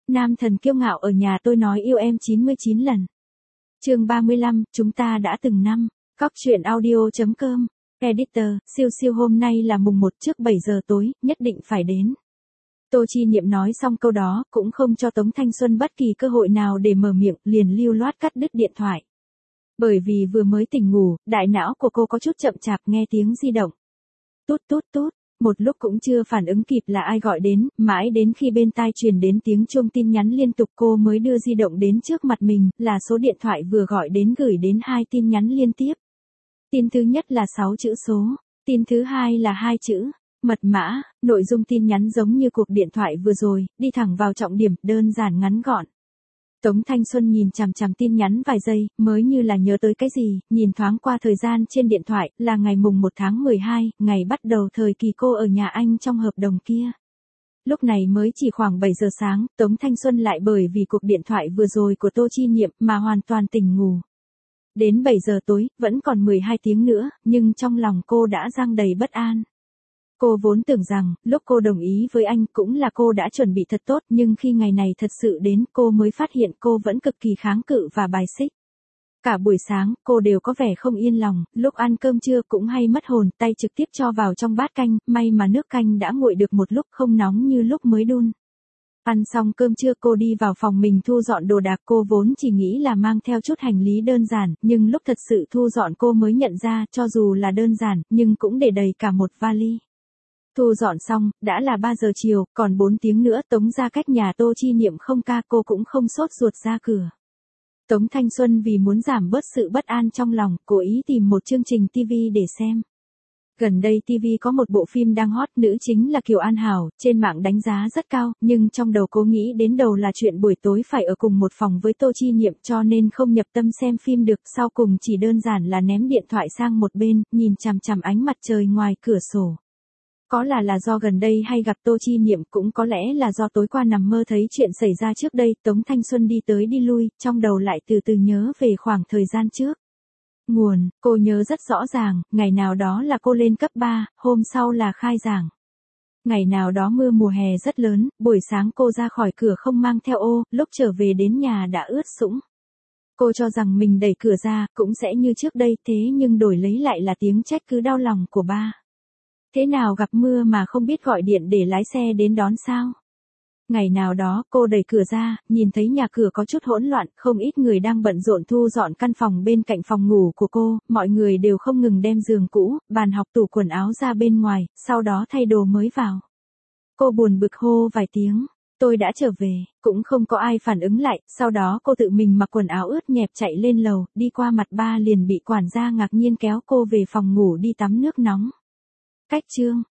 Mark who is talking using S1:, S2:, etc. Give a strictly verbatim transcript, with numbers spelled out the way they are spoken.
S1: Nam thần kiêu ngạo ở nhà tôi nói yêu em chín mươi chín lần. Chương ba mươi lăm, chúng ta đã từng năm. Cóc truyện audio chấm com. Editor, siêu siêu hôm nay là mùng một trước bảy giờ tối, nhất định phải đến. Tô Chi Niệm nói xong câu đó, cũng không cho Tống Thanh Xuân bất kỳ cơ hội nào để mở miệng, liền lưu loát cắt đứt điện thoại. Bởi vì vừa mới tỉnh ngủ, đại não của cô có chút chậm chạp nghe tiếng di động. Tút tút tút, một lúc cũng chưa phản ứng kịp là ai gọi đến, mãi đến khi bên tai truyền đến tiếng chuông tin nhắn liên tục cô mới đưa di động đến trước mặt mình, là số điện thoại vừa gọi đến gửi đến hai tin nhắn liên tiếp. Tin thứ nhất là sáu chữ số, tin thứ hai là hai chữ, mật mã, nội dung tin nhắn giống như cuộc điện thoại vừa rồi, đi thẳng vào trọng điểm, đơn giản ngắn gọn. Tống Thanh Xuân nhìn chằm chằm tin nhắn vài giây, mới như là nhớ tới cái gì, nhìn thoáng qua thời gian trên điện thoại, là ngày mùng một tháng mười hai, ngày bắt đầu thời kỳ cô ở nhà anh trong hợp đồng kia. Lúc này mới chỉ khoảng bảy giờ sáng, Tống Thanh Xuân lại bởi vì cuộc điện thoại vừa rồi của Tô Chi Niệm mà hoàn toàn tỉnh ngủ. Đến bảy giờ tối, vẫn còn mười hai tiếng nữa, nhưng trong lòng cô đã giăng đầy bất an. Cô vốn tưởng rằng, lúc cô đồng ý với anh cũng là cô đã chuẩn bị thật tốt, nhưng khi ngày này thật sự đến, cô mới phát hiện cô vẫn cực kỳ kháng cự và bài xích. Cả buổi sáng, cô đều có vẻ không yên lòng, lúc ăn cơm trưa cũng hay mất hồn, tay trực tiếp cho vào trong bát canh, may mà nước canh đã nguội được một lúc, không nóng như lúc mới đun. Ăn xong cơm trưa cô đi vào phòng mình thu dọn đồ đạc, cô vốn chỉ nghĩ là mang theo chút hành lý đơn giản, nhưng lúc thật sự thu dọn cô mới nhận ra, cho dù là đơn giản, nhưng cũng để đầy cả một vali. Thu dọn xong, đã là ba giờ chiều, còn bốn tiếng nữa Tống ra cách nhà Tô Chi Niệm không ca, cô cũng không sốt ruột ra cửa. Tống Thanh Xuân vì muốn giảm bớt sự bất an trong lòng, cố ý tìm một chương trình ti vi để xem. Gần đây ti vi có một bộ phim đang hot, nữ chính là Kiều An Hảo, trên mạng đánh giá rất cao, nhưng trong đầu cô nghĩ đến đầu là chuyện buổi tối phải ở cùng một phòng với Tô Chi Niệm cho nên không nhập tâm xem phim được, sau cùng chỉ đơn giản là ném điện thoại sang một bên, nhìn chằm chằm ánh mặt trời ngoài cửa sổ. Có là là do gần đây hay gặp Tô Chi Niệm, cũng có lẽ là do tối qua nằm mơ thấy chuyện xảy ra trước đây, Tống Thanh Xuân đi tới đi lui, trong đầu lại từ từ nhớ về khoảng thời gian trước. Nguồn, cô nhớ rất rõ ràng, ngày nào đó là cô lên cấp ba, hôm sau là khai giảng. Ngày nào đó mưa mùa hè rất lớn, buổi sáng cô ra khỏi cửa không mang theo ô, lúc trở về đến nhà đã ướt sũng. Cô cho rằng mình đẩy cửa ra, cũng sẽ như trước đây, thế nhưng đổi lấy lại là tiếng trách cứ đau lòng của ba. Thế nào gặp mưa mà không biết gọi điện để lái xe đến đón sao? Ngày nào đó, cô đẩy cửa ra, nhìn thấy nhà cửa có chút hỗn loạn, không ít người đang bận rộn thu dọn căn phòng bên cạnh phòng ngủ của cô, mọi người đều không ngừng đem giường cũ, bàn học, tủ quần áo ra bên ngoài, sau đó thay đồ mới vào. Cô buồn bực hô vài tiếng, tôi đã trở về, cũng không có ai phản ứng lại, sau đó cô tự mình mặc quần áo ướt nhẹp chạy lên lầu, đi qua mặt ba liền bị quản gia ngạc nhiên kéo cô về phòng ngủ đi tắm nước nóng. Cách chương,